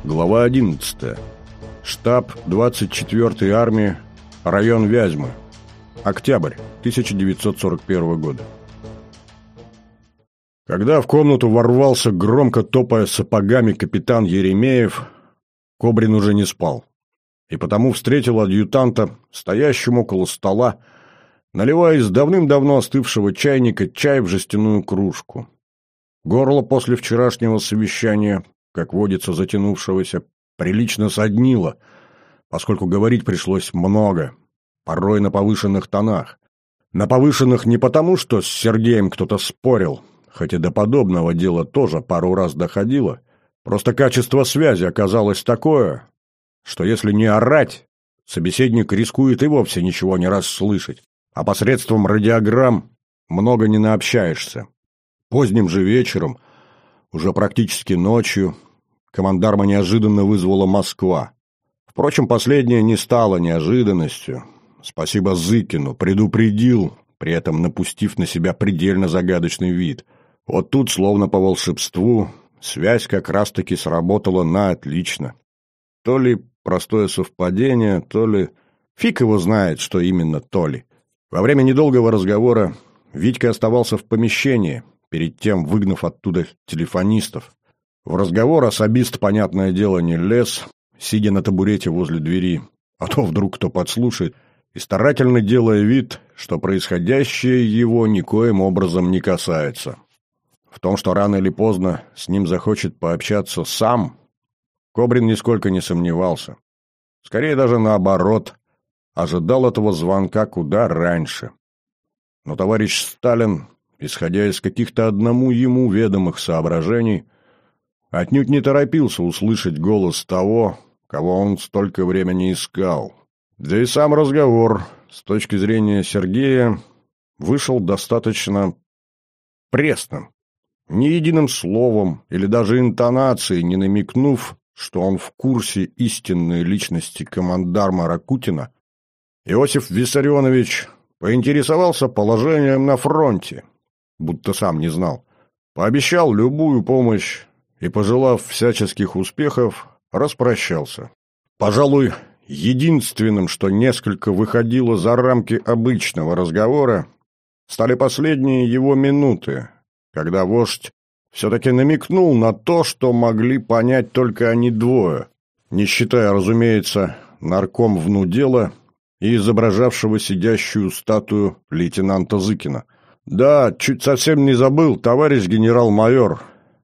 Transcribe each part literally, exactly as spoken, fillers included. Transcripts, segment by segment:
Глава одиннадцатая. Штаб двадцать четвёртой армии, район Вязьмы. Октябрь тысяча девятьсот сорок первого года. Когда в комнату ворвался, громко топая сапогами, капитан Еремеев, Кобрин уже не спал. И потому встретил адъютанта, стоящим около стола, наливая из давным-давно остывшего чайника чай в жестяную кружку. Горло после вчерашнего совещания, как водится затянувшегося, прилично соднило, поскольку говорить пришлось много, порой на повышенных тонах. На повышенных не потому, что с Сергеем кто-то спорил, хотя до подобного дела тоже пару раз доходило, просто качество связи оказалось такое, что если не орать, собеседник рискует и вовсе ничего не расслышать, а посредством радиограмм много не наобщаешься. Поздним же вечером, уже практически ночью, командарма неожиданно вызвала Москва. Впрочем, последнее не стало неожиданностью. Спасибо Зыкину, предупредил, при этом напустив на себя предельно загадочный вид. Вот тут, словно по волшебству, связь как раз-таки сработала на отлично. То ли простое совпадение, то ли... Фиг его знает, что именно то ли. Во время недолгого разговора Витька оставался в помещении, перед тем выгнав оттуда телефонистов. В разговор особист, понятное дело, не лез, сидя на табурете возле двери, а то вдруг кто подслушает, и старательно делая вид, что происходящее его никоим образом не касается. В том, что рано или поздно с ним захочет пообщаться сам, Кобрин нисколько не сомневался. Скорее даже наоборот, ожидал этого звонка куда раньше. Но товарищ Сталин, исходя из каких-то одному ему ведомых соображений, отнюдь не торопился услышать голос того, кого он столько времени искал. Да и сам разговор, с точки зрения Сергея, вышел достаточно пресным. Ни единым словом или даже интонацией не намекнув, что он в курсе истинной личности командарма Ракутина, Иосиф Виссарионович поинтересовался положением на фронте, будто сам не знал, пообещал любую помощь и, пожелав всяческих успехов, распрощался. Пожалуй, единственным, что несколько выходило за рамки обычного разговора, стали последние его минуты, когда вождь все-таки намекнул на то, что могли понять только они двое, не считая, разумеется, нарком внудела и изображавшего сидящую статую лейтенанта Зыкина. «Да, чуть совсем не забыл, товарищ генерал-майор».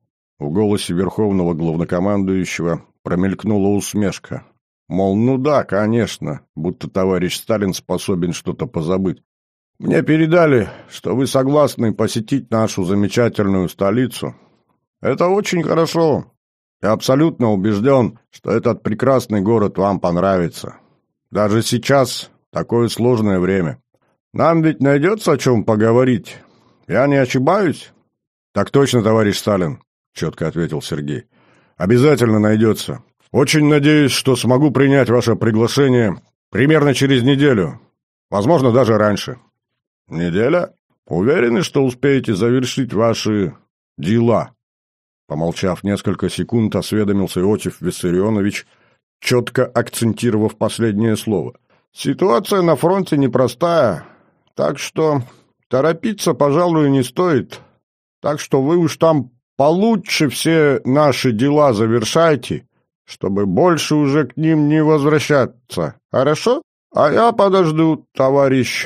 В голосе верховного главнокомандующего промелькнула усмешка. Мол, ну да, конечно, будто товарищ Сталин способен что-то позабыть. «Мне передали, что вы согласны посетить нашу замечательную столицу. Это очень хорошо. Я абсолютно убежден, что этот прекрасный город вам понравится. Даже сейчас такое сложное время. Нам ведь найдется о чем поговорить. Я не ошибаюсь?» «Так точно, товарищ Сталин», — четко ответил Сергей. «Обязательно найдется. Очень надеюсь, что смогу принять ваше приглашение примерно через неделю. Возможно, даже раньше». «Неделя? Уверены, что успеете завершить ваши дела?» Помолчав несколько секунд, осведомился Иосиф Виссарионович, четко акцентировав последнее слово. «Ситуация на фронте непростая, так что торопиться, пожалуй, не стоит. Так что вы уж там получше все наши дела завершайте, чтобы больше уже к ним не возвращаться. Хорошо? А я подожду, товарищ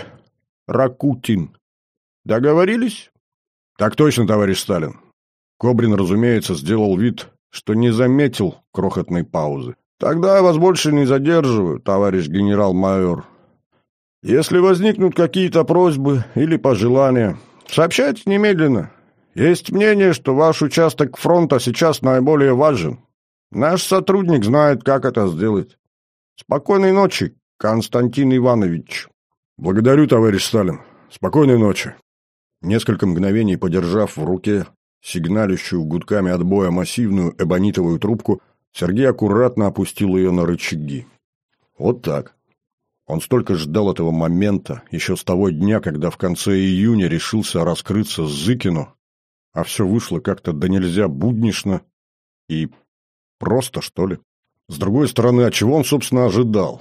Ракутин. Договорились?» «Так точно, товарищ Сталин». Кобрин, разумеется, сделал вид, что не заметил крохотной паузы. «Тогда я вас больше не задерживаю, товарищ генерал-майор. Если возникнут какие-то просьбы или пожелания, сообщайте немедленно. Есть мнение, что ваш участок фронта сейчас наиболее важен. Наш сотрудник знает, как это сделать. Спокойной ночи, Константин Иванович». «Благодарю, товарищ Сталин. Спокойной ночи». Несколько мгновений подержав в руке сигналищую гудками отбоя массивную эбонитовую трубку, Сергей аккуратно опустил ее на рычаги. Вот так. Он столько ждал этого момента, еще с того дня, когда в конце июня решился раскрыться Зыкину, а все вышло как-то да нельзя буднично и Просто, что ли? С другой стороны, а чего он, собственно, ожидал?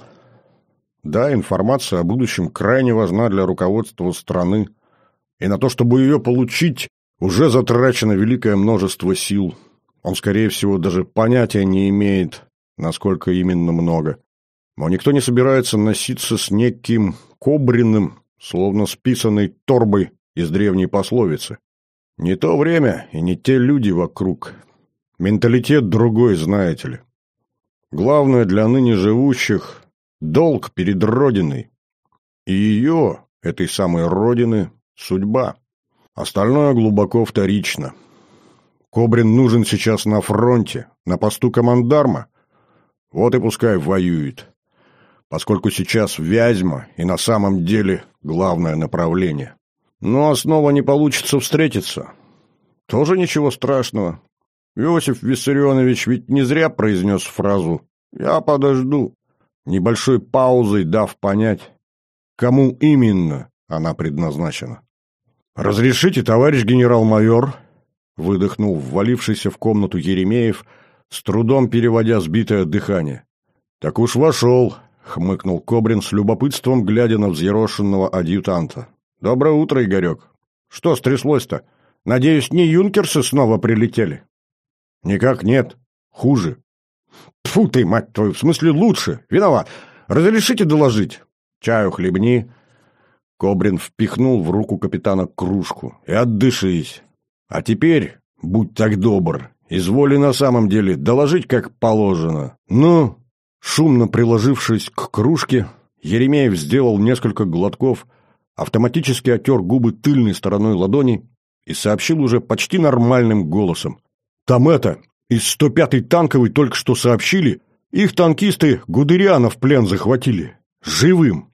Да, информация о будущем крайне важна для руководства страны, и на то, чтобы ее получить, уже затрачено великое множество сил. Он, скорее всего, даже понятия не имеет, насколько именно много. Но никто не собирается носиться с неким Кобриным, словно списанной торбой из древней пословицы. Не то время и не те люди вокруг. Менталитет другой, знаете ли. Главное для ныне живущих – долг перед Родиной. И ее, этой самой Родины, судьба. Остальное глубоко вторично. Кобрин нужен сейчас на фронте, на посту командарма. Вот и пускай воюет. Поскольку сейчас Вязьма и на самом деле главное направление. Но снова не получится встретиться. Тоже ничего страшного. Иосиф Виссарионович ведь не зря произнес фразу «Я подожду», небольшой паузой дав понять, кому именно она предназначена. «Разрешите, товарищ генерал-майор?» — выдохнул ввалившийся в комнату Еремеев, с трудом переводя сбитое дыхание. «Так уж вошел», — хмыкнул Кобрин с любопытством, глядя на взъерошенного адъютанта. «Доброе утро, Игорек. Что стряслось-то? Надеюсь, не юнкерсы снова прилетели?» «Никак нет. Хуже». «Тьфу ты, мать твою, в смысле лучше. Виноват. Разрешите доложить?» «Чаю хлебни». Кобрин впихнул в руку капитана кружку. «И отдышись. А теперь, будь так добр, изволи на самом деле доложить как положено. Ну?» Шумно приложившись к кружке, Еремеев сделал несколько глотков, автоматически отер губы тыльной стороной ладони и сообщил уже почти нормальным голосом. «Там это, из сто пятой танковой только что сообщили, их танкисты Гудериана в плен захватили. Живым».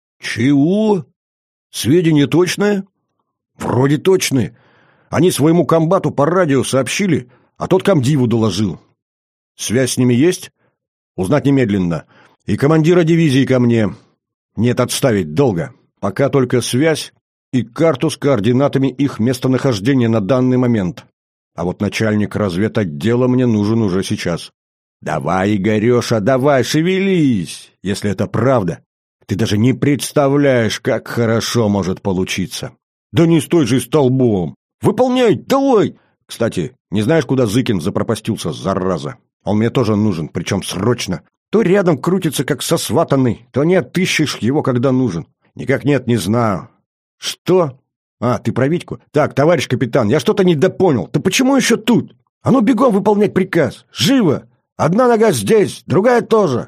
«Чего? Сведения точные?» «Вроде точные. Они своему комбату по радио сообщили, а тот комдиву доложил. Связь с ними есть? Узнать немедленно. И командира дивизии ко мне. Нет, отставить долго. Пока только связь и карту с координатами их местонахождения на данный момент. А вот начальник разведотдела мне нужен уже сейчас. Давай, Игореша, давай, шевелись, если это правда. Ты даже не представляешь, как хорошо может получиться. Да не стой же столбом. Выполняй, давай. Кстати, не знаешь, куда Зыкин запропастился, зараза? Он мне тоже нужен, причем срочно. То рядом крутится, как сосватанный, то не отыщешь его, когда нужен. Никак нет, не знаю. Что? А, ты про Витьку? Так, товарищ капитан, я что-то недопонял. Ты почему еще тут? А ну бегом выполнять приказ. Живо! Одна нога здесь, другая тоже.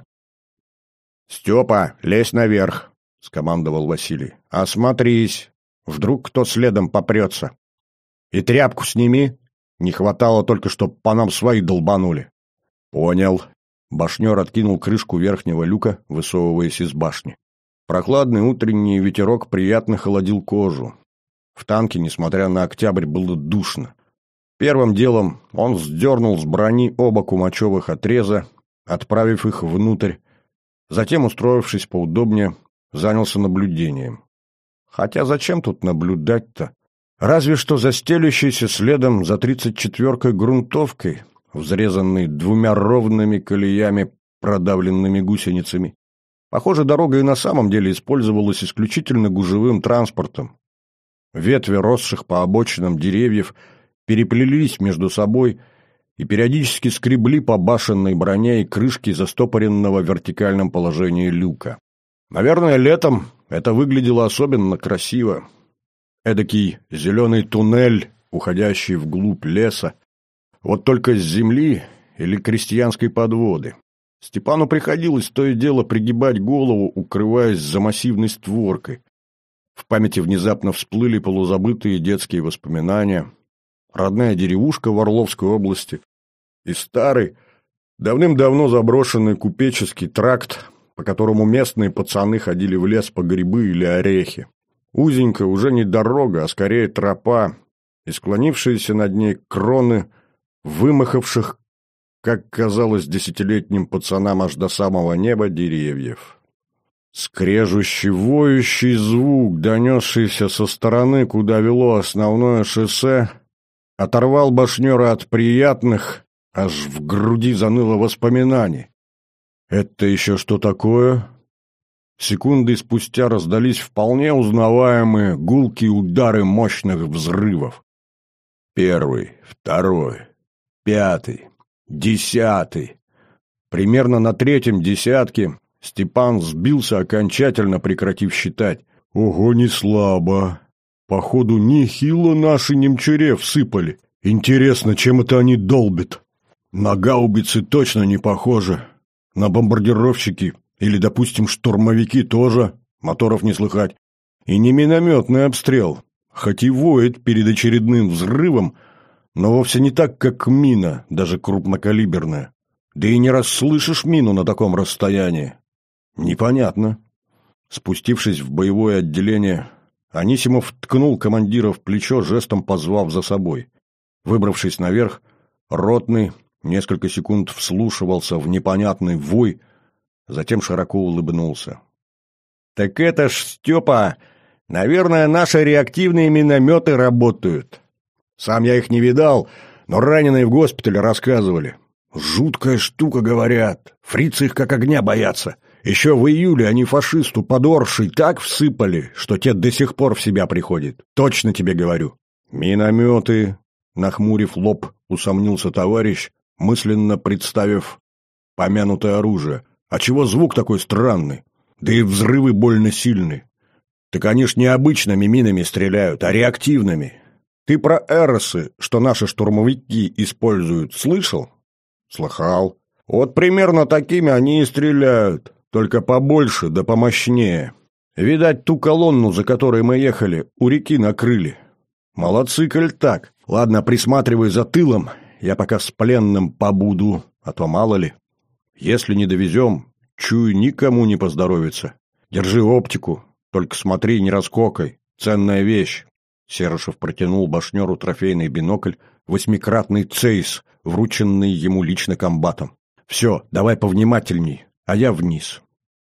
Степа, лезь наверх, скомандовал Василий. Осмотрись. Вдруг кто следом попрется. И тряпку сними. Не хватало только, чтоб по нам свои долбанули. Понял. Башнер откинул крышку верхнего люка, высовываясь из башни. Прохладный утренний ветерок приятно холодил кожу. В танке, несмотря на октябрь, было душно. Первым делом он сдернул с брони оба кумачевых отреза, отправив их внутрь. Затем, устроившись поудобнее, занялся наблюдением. Хотя зачем тут наблюдать-то? Разве что за стелющейся следом за тридцать четвёркой грунтовкой, взрезанной двумя ровными колеями, продавленными гусеницами. Похоже, дорога и на самом деле использовалась исключительно гужевым транспортом. Ветви росших по обочинам деревьев переплелись между собой и периодически скребли по башенной броне и крышке застопоренного в вертикальном положении люка. Наверное, летом это выглядело особенно красиво. Эдакий зеленый туннель, уходящий вглубь леса, вот только с земли или крестьянской подводы. Степану приходилось то и дело пригибать голову, укрываясь за массивной створкой. В памяти внезапно всплыли полузабытые детские воспоминания, родная деревушка в Орловской области и старый, давным-давно заброшенный купеческий тракт, по которому местные пацаны ходили в лес по грибы или орехи. Узенькая, уже не дорога, а скорее тропа, и склонившиеся над ней кроны вымахавших, как казалось десятилетним пацанам аж до самого неба, деревьев. Скрежущий, воющий звук, донесшийся со стороны, куда вело основное шоссе, оторвал башнера от приятных, Аж в груди заныло воспоминаний. Это еще что такое? Секунды спустя раздались вполне узнаваемые гулкие удары мощных взрывов. Первый, второй, пятый, десятый. Примерно на третьем десятке Степан сбился окончательно, прекратив считать. Ого, не слабо. Походу, нехило наши немчуре всыпали. Интересно, чем это они долбят? На гаубицы точно не похоже. На бомбардировщики или, допустим, штурмовики тоже. Моторов не слыхать. И не минометный обстрел. Хоть и воет перед очередным взрывом, но вовсе не так, как мина, даже крупнокалиберная. Да и не расслышишь мину на таком расстоянии. Непонятно. Спустившись в боевое отделение, Анисимов ткнул командира в плечо, жестом позвав за собой. Выбравшись наверх, ротный несколько секунд вслушивался в непонятный вой, затем широко улыбнулся. «Так это ж, Степа, наверное, наши реактивные минометы работают. Сам я их не видал, но раненые в госпитале рассказывали. Жуткая штука, говорят. Фрицы их как огня боятся. Еще в июле они фашисту под Оршей так всыпали, что те до сих пор в себя приходят. Точно тебе говорю». «Минометы», — нахмурив лоб, усомнился товарищ, мысленно представив помянутое оружие. «А чего звук такой странный? Да и взрывы больно сильны. Так они ж не обычными минами стреляют, а реактивными. Ты про эросы, что наши штурмовики используют, слышал?» «Слыхал. Вот примерно такими они и стреляют, только побольше да помощнее. Видать, ту колонну, за которой мы ехали, у реки накрыли. Молодцы, коль так. Ладно, присматривай за тылом, я пока с пленным побуду, а то мало ли. Если не довезем, чую, никому не поздоровится. Держи оптику, только смотри, не раскокай. Ценная вещь». Серышев протянул башнеру трофейный бинокль, восьмикратный цейс, врученный ему лично комбатом. «Все, давай повнимательней, а я вниз».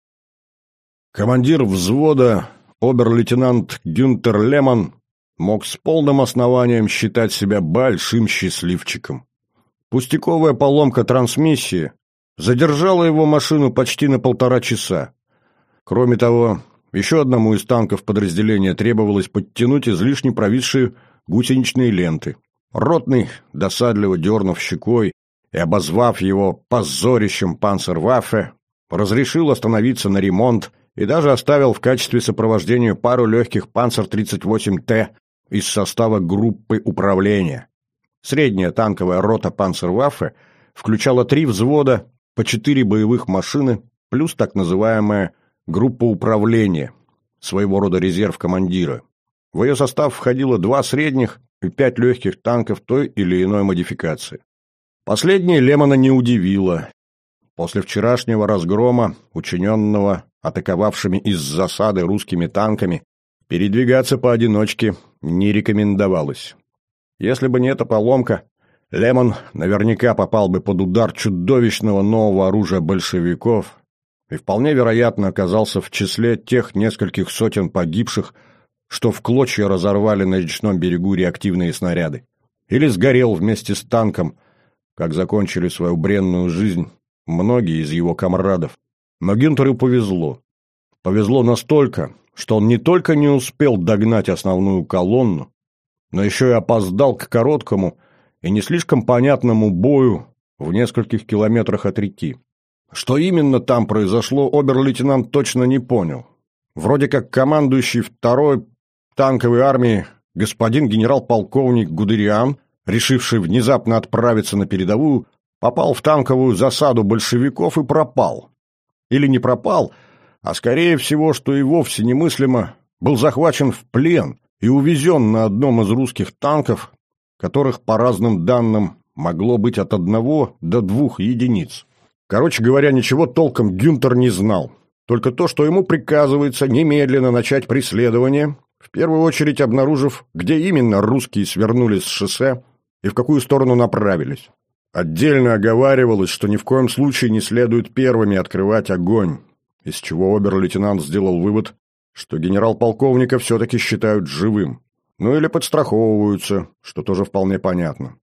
Командир взвода, обер-лейтенант Гюнтер Лемон, мог с полным основанием считать себя большим счастливчиком. Пустяковая поломка трансмиссии задержала его машину почти на полтора часа. Кроме того, еще одному из танков подразделения требовалось подтянуть излишне провисшие гусеничные ленты. Ротный, досадливо дернув щекой и обозвав его позорищем панцерваффе, разрешил остановиться на ремонт и даже оставил в качестве сопровождения пару легких панцер тридцать восемь Т из состава группы управления. Средняя танковая рота панцерваффе включала три взвода по четыре боевых машины плюс так называемая группа управления, своего рода резерв командира. В ее состав входило два средних и пять легких танков той или иной модификации. Последнее Лемона не удивило. После вчерашнего разгрома, учиненного атаковавшими из засады русскими танками, передвигаться поодиночке не рекомендовалось. Если бы не эта поломка, Лемон наверняка попал бы под удар чудовищного нового оружия большевиков и вполне вероятно оказался в числе тех нескольких сотен погибших, что в клочья разорвали на речном берегу реактивные снаряды. Или сгорел вместе с танком, как закончили свою бренную жизнь многие из его комрадов. Но Гюнтеру повезло. Повезло настолько, что он не только не успел догнать основную колонну, но еще и опоздал к короткому и не слишком понятному бою в нескольких километрах от реки. Что именно там произошло, обер-лейтенант точно не понял. Вроде как командующий второй танковой армией господин генерал-полковник Гудериан, решивший внезапно отправиться на передовую, попал в танковую засаду большевиков и пропал. Или не пропал, а скорее всего, что и вовсе немыслимо, был захвачен в плен и увезен на одном из русских танков, которых, по разным данным, могло быть от одного до двух единиц. Короче говоря, ничего толком Гюнтер не знал. Только то, что ему приказывается немедленно начать преследование, в первую очередь обнаружив, где именно русские свернули с шоссе и в какую сторону направились. Отдельно оговаривалось, что ни в коем случае не следует первыми открывать огонь, из чего обер-лейтенант сделал вывод, что генерал-полковника все-таки считают живым. Ну или подстраховываются, что тоже вполне понятно.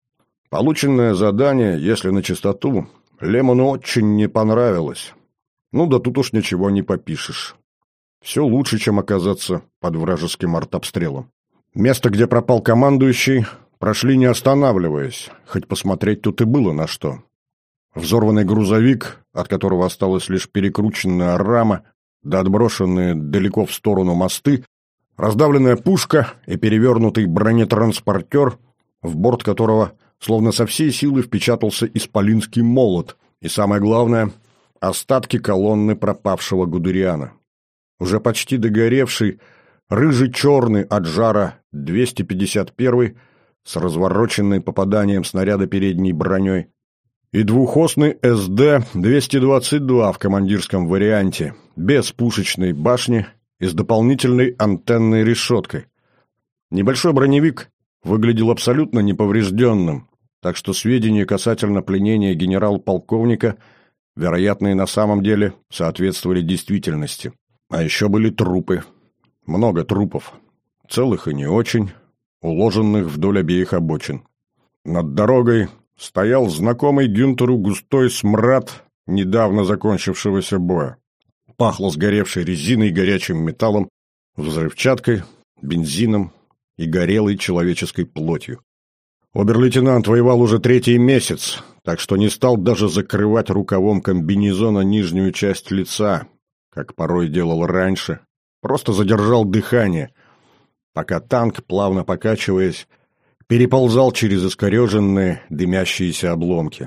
Полученное задание, если на чистоту, Лемону очень не понравилось. Ну да тут уж ничего не попишешь. Все лучше, чем оказаться под вражеским артобстрелом. Место, где пропал командующий, прошли не останавливаясь, хоть посмотреть тут и было на что. Взорванный грузовик, от которого осталась лишь перекрученная рама, да отброшенные далеко в сторону мосты, раздавленная пушка и перевернутый бронетранспортер, в борт которого словно со всей силы впечатался исполинский молот, и самое главное — остатки колонны пропавшего Гудериана. Уже почти догоревший, рыжий-черный от жара двести пятьдесят первый с развороченной попаданием снаряда передней броней и двухосный эс дэ двести двадцать два в командирском варианте, без пушечной башни и с дополнительной антенной решеткой. Небольшой броневик выглядел абсолютно неповрежденным, так что сведения касательно пленения генерал-полковника, вероятно, и на самом деле соответствовали действительности. А еще были трупы. Много трупов. Целых и не очень, уложенных вдоль обеих обочин. Над дорогой стоял знакомый Гюнтеру густой смрад недавно закончившегося боя. Пахло сгоревшей резиной и горячим металлом, взрывчаткой, бензином и горелой человеческой плотью. Обер-лейтенант воевал уже третий месяц, так что не стал даже закрывать рукавом комбинезона нижнюю часть лица, как порой делал раньше, просто задержал дыхание, пока танк, плавно покачиваясь, переползал через искореженные дымящиеся обломки.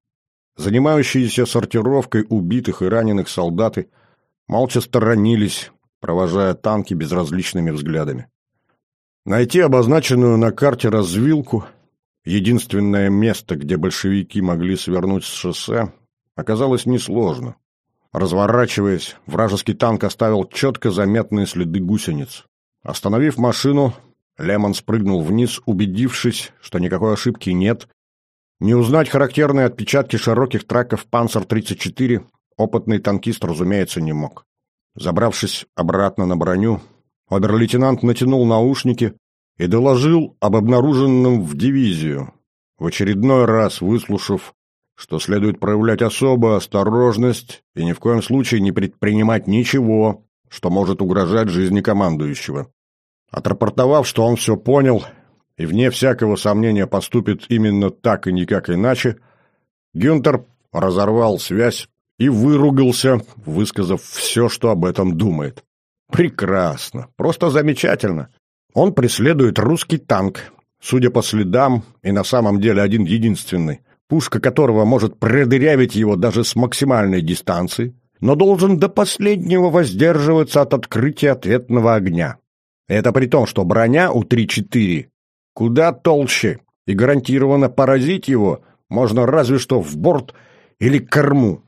Занимающиеся сортировкой убитых и раненых солдаты молча сторонились, провожая танки безразличными взглядами. Найти обозначенную на карте развилку, единственное место, где большевики могли свернуть с шоссе, оказалось несложно. Разворачиваясь, вражеский танк оставил четко заметные следы гусениц. Остановив машину, Лемон спрыгнул вниз, убедившись, что никакой ошибки нет. Не узнать характерные отпечатки широких траков «Панцер тридцать четыре» опытный танкист, разумеется, не мог. Забравшись обратно на броню, обер-лейтенант натянул наушники и доложил об обнаруженном в дивизию, в очередной раз выслушав, что следует проявлять особую осторожность и ни в коем случае не предпринимать ничего, что может угрожать жизни командующего. Отрапортовав, что он все понял и вне всякого сомнения поступит именно так и никак иначе, Гюнтер разорвал связь и выругался, высказав все, что об этом думает. Прекрасно, просто замечательно. Он преследует русский танк, судя по следам, и на самом деле один-единственный, пушка которого может продырявить его даже с максимальной дистанции, но должен до последнего воздерживаться от открытия ответного огня. Это при том, что броня у три четыре куда толще, и гарантированно поразить его можно разве что в борт или корму.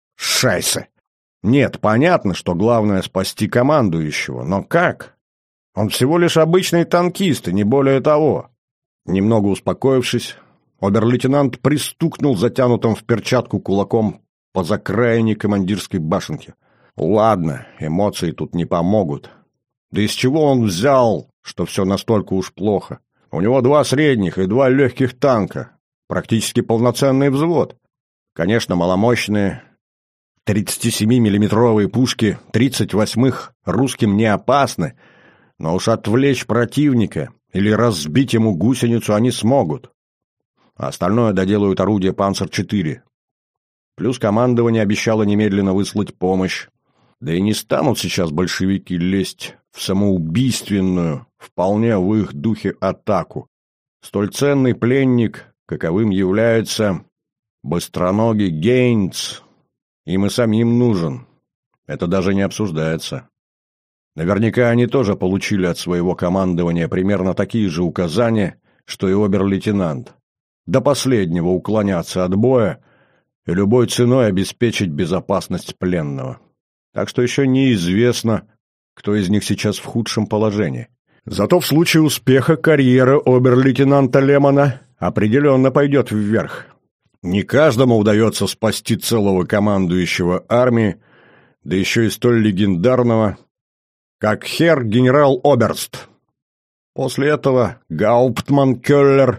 Шайсе! Нет, понятно, что главное спасти командующего, но как? Он всего лишь обычный танкист, и не более того. Немного успокоившись, обер-лейтенант пристукнул затянутым в перчатку кулаком по закраине командирской башенки. Ладно, эмоции тут не помогут. Да из чего он взял, что все настолько уж плохо? У него два средних и два легких танка. Практически полноценный взвод. Конечно, маломощные тридцатисемимиллиметровые пушки тридцать восьмых русским не опасны, но уж отвлечь противника или разбить ему гусеницу они смогут. А остальное доделают орудия «Панцер четыре». Плюс командование обещало немедленно выслать помощь. Да и не станут сейчас большевики лезть в самоубийственную, вполне в их духе атаку. Столь ценный пленник, каковым является быстроногий Гейнц, им и самим нужен. Это даже не обсуждается. Наверняка они тоже получили от своего командования примерно такие же указания, что и обер-лейтенант. До последнего уклоняться от боя и любой ценой обеспечить безопасность пленного. Так что еще неизвестно, кто из них сейчас в худшем положении. Зато в случае успеха карьера обер-лейтенанта Лемона определенно пойдет вверх. Не каждому удается спасти целого командующего армии, да еще и столь легендарного, как херр генерал Оберст. После этого Гауптман Келлер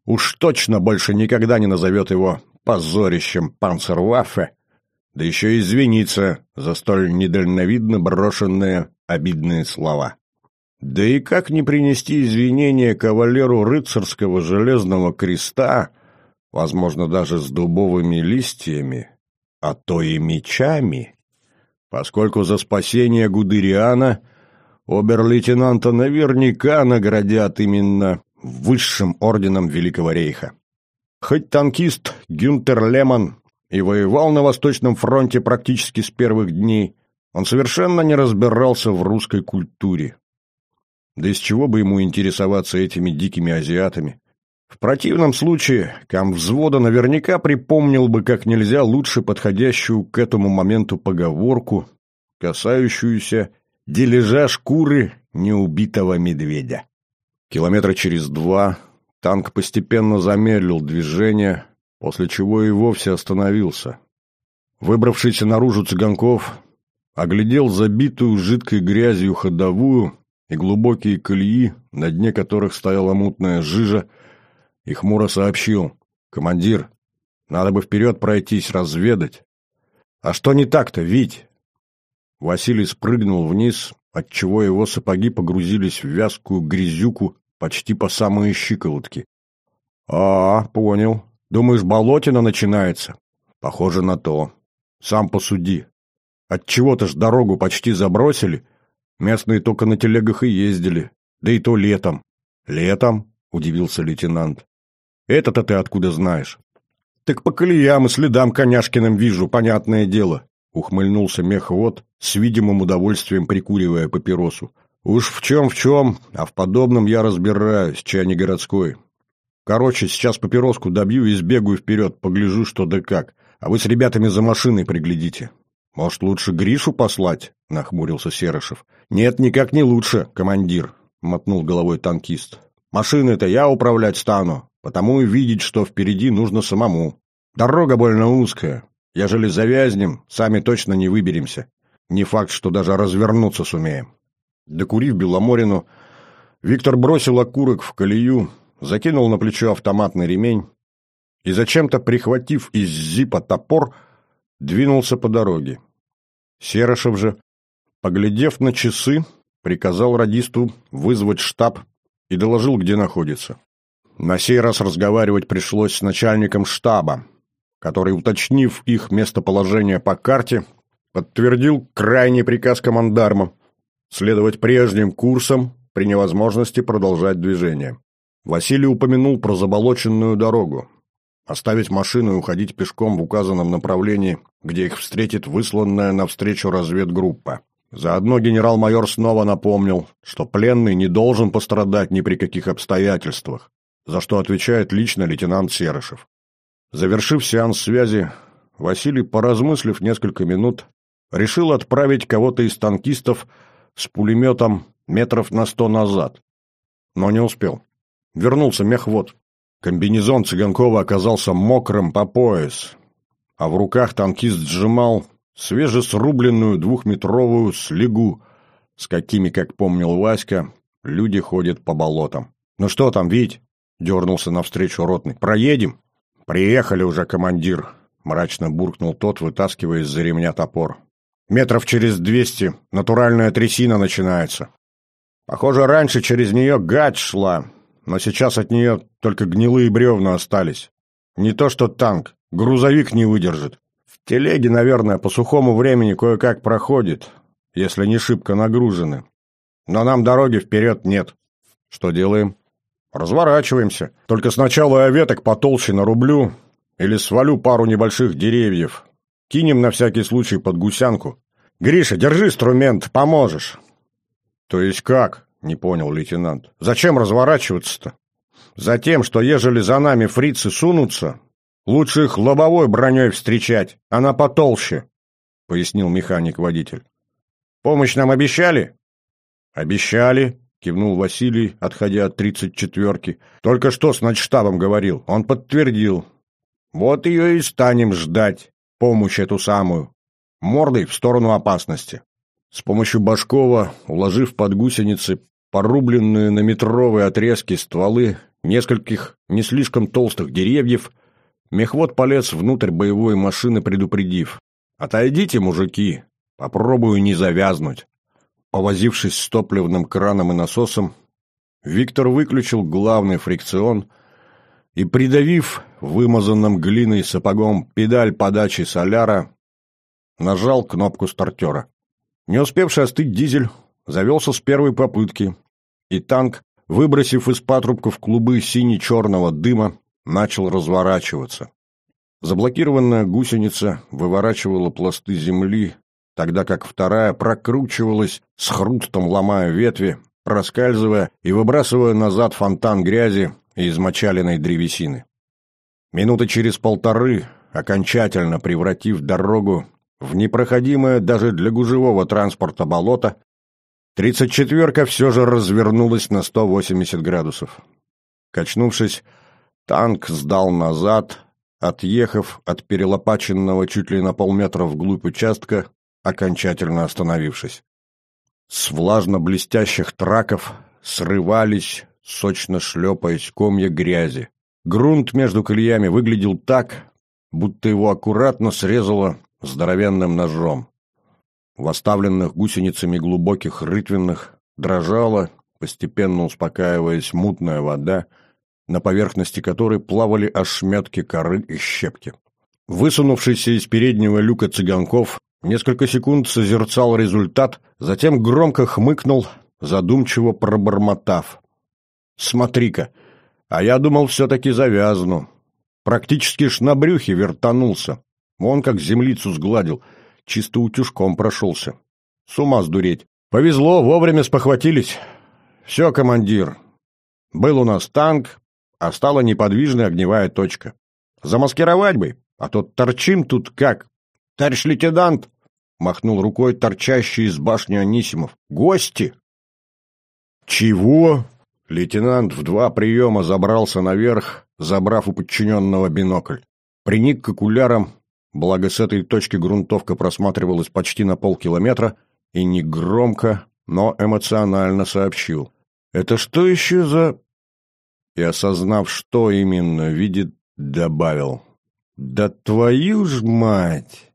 Уж точно больше никогда не назовет его позорищем Панцерваффе, да еще и извиниться за столь недальновидно брошенные обидные слова. Да и как не принести извинения кавалеру рыцарского железного креста, возможно, даже с дубовыми листьями, а то и мечами, поскольку за спасение Гудериана обер-лейтенанта наверняка наградят именно высшим орденом Великого Рейха. Хоть танкист Гюнтер Леман и воевал на Восточном фронте практически с первых дней, он совершенно не разбирался в русской культуре. Да из чего бы ему интересоваться этими дикими азиатами? В противном случае комвзвода наверняка припомнил бы как нельзя лучше подходящую к этому моменту поговорку, касающуюся дележа шкуры неубитого медведя. Километра через два танк постепенно замедлил движение, после чего и вовсе остановился. Выбравшийся наружу Цыганков оглядел забитую жидкой грязью ходовую и глубокие колеи, на дне которых стояла мутная жижа, и хмуро сообщил: «Командир, надо бы вперед пройтись, разведать». «А что не так-то, Вить?» Василий спрыгнул вниз, отчего его сапоги погрузились в вязкую грязюку почти по самые щиколотки. «А, понял. Думаешь, болотина начинается?» «Похоже на то. Сам посуди. Отчего-то ж дорогу почти забросили. Местные только на телегах и ездили. Да и то летом». «Летом?» — удивился лейтенант. «Это-то ты откуда знаешь?» «Так по колеям и следам Коняшкиным вижу, понятное дело», — ухмыльнулся мехвод, с видимым удовольствием прикуривая папиросу. «Уж в чем-в чем, а в подобном я разбираюсь, чай не городской. Короче, сейчас папироску добью и сбегаю вперед, погляжу, что да как, а вы с ребятами за машиной приглядите». «Может, лучше Гришу послать?» — нахмурился Серышев. «Нет, никак не лучше, командир», — мотнул головой танкист. «Машиной-то я управлять стану, потому и видеть, что впереди, нужно самому. Дорога больно узкая, ежели завязнем, сами точно не выберемся. Не факт, что даже развернуться сумеем». Докурив Беломорину, Виктор бросил окурок в колею, закинул на плечо автоматный ремень и, зачем-то прихватив из зипа топор, двинулся по дороге. Серышев же, поглядев на часы, приказал радисту вызвать штаб и доложил, где находится. На сей раз разговаривать пришлось с начальником штаба, который, уточнив их местоположение по карте, подтвердил крайний приказ командарма следовать прежним курсом при невозможности продолжать движение. Василий упомянул про заболоченную дорогу. Оставить машину и уходить пешком в указанном направлении, где их встретит высланная навстречу разведгруппа. Заодно генерал-майор снова напомнил, что пленный не должен пострадать ни при каких обстоятельствах, за что отвечает лично лейтенант Серышев. Завершив сеанс связи, Василий, поразмыслив несколько минут, решил отправить кого-то из танкистов с пулеметом метров на сто назад. Но не успел. Вернулся мехвод. Комбинезон Цыганкова оказался мокрым по пояс, а в руках танкист сжимал свежесрубленную двухметровую слегу, с какими, как помнил Васька, люди ходят по болотам. «Ну что там, Вить?» — дернулся навстречу ротный. «Проедем?» «Приехали уже, командир», — мрачно буркнул тот, вытаскивая из-за ремня топор. «Метров через двести натуральная трясина начинается. Похоже, раньше через нее гать шла, но сейчас от нее только гнилые бревна остались. Не то что танк, грузовик не выдержит. В телеге, наверное, по сухому времени кое-как проходит, если не шибко нагружены. Но нам дороги вперед нет. Что делаем? Разворачиваемся. Только сначала я веток потолще нарублю или свалю пару небольших деревьев. Кинем на всякий случай под гусянку. Гриша, держи инструмент, поможешь». «То есть как?» — не понял лейтенант. «Зачем разворачиваться-то?» «Затем, что ежели за нами фрицы сунутся, лучше их лобовой броней встречать, она потолще», — пояснил механик-водитель. «Помощь нам обещали?» «Обещали», — кивнул Василий, отходя от тридцать четверки. «Только что с начштабом говорил, он подтвердил. Вот ее и станем ждать, помощь эту самую, мордой в сторону опасности». С помощью Башкова, уложив под гусеницы порубленные на метровые отрезки стволы нескольких не слишком толстых деревьев, мехвод полез внутрь боевой машины, предупредив: «Отойдите, мужики, попробую не завязнуть». Повозившись с топливным краном и насосом, Виктор выключил главный фрикцион и, придавив вымазанным глиной сапогом педаль подачи соляра, нажал кнопку стартера. Не успевший остыть дизель завелся с первой попытки, и танк, выбросив из патрубков клубы сине-черного дыма, начал разворачиваться. Заблокированная гусеница выворачивала пласты земли, тогда как вторая прокручивалась, с хрустом ломая ветви, проскальзывая и выбрасывая назад фонтан грязи и измочаленной древесины. Минуты через полторы, окончательно превратив дорогу в непроходимое даже для гужевого транспорта болото, тридцать четверка все же развернулась на сто восемьдесят градусов. Качнувшись, танк сдал назад, отъехав от перелопаченного чуть ли на полметра вглубь участка, окончательно остановившись. С влажно-блестящих траков срывались, сочно шлепаясь, комья грязи. Грунт между колеями выглядел так, будто его аккуратно срезало здоровенным ножом. В оставленных гусеницами глубоких рытвинах дрожала, постепенно успокаиваясь, мутная вода, на поверхности которой плавали ошметки коры и щепки. Высунувшийся из переднего люка Цыганков несколько секунд созерцал результат, затем громко хмыкнул, задумчиво пробормотав: «Смотри-ка, а я думал, все-таки завязну. Практически ж на брюхе вертанулся. Вон как землицу сгладил, чисто утюжком прошелся. С ума сдуреть. Повезло, вовремя спохватились. Все, командир. Был у нас танк, а стала неподвижная огневая точка. Замаскировать бы, а то торчим тут как. Товарищ лейтенант!» — махнул рукой торчащий из башни Анисимов. «Гости!» «Чего?» Лейтенант в два приема забрался наверх, забрав у подчиненного бинокль. Приник к окулярам, благо с этой точки грунтовка просматривалась почти на полкилометра, и негромко, но эмоционально сообщил: «Это что еще за...» И, осознав, что именно видит, добавил: «Да твою ж мать!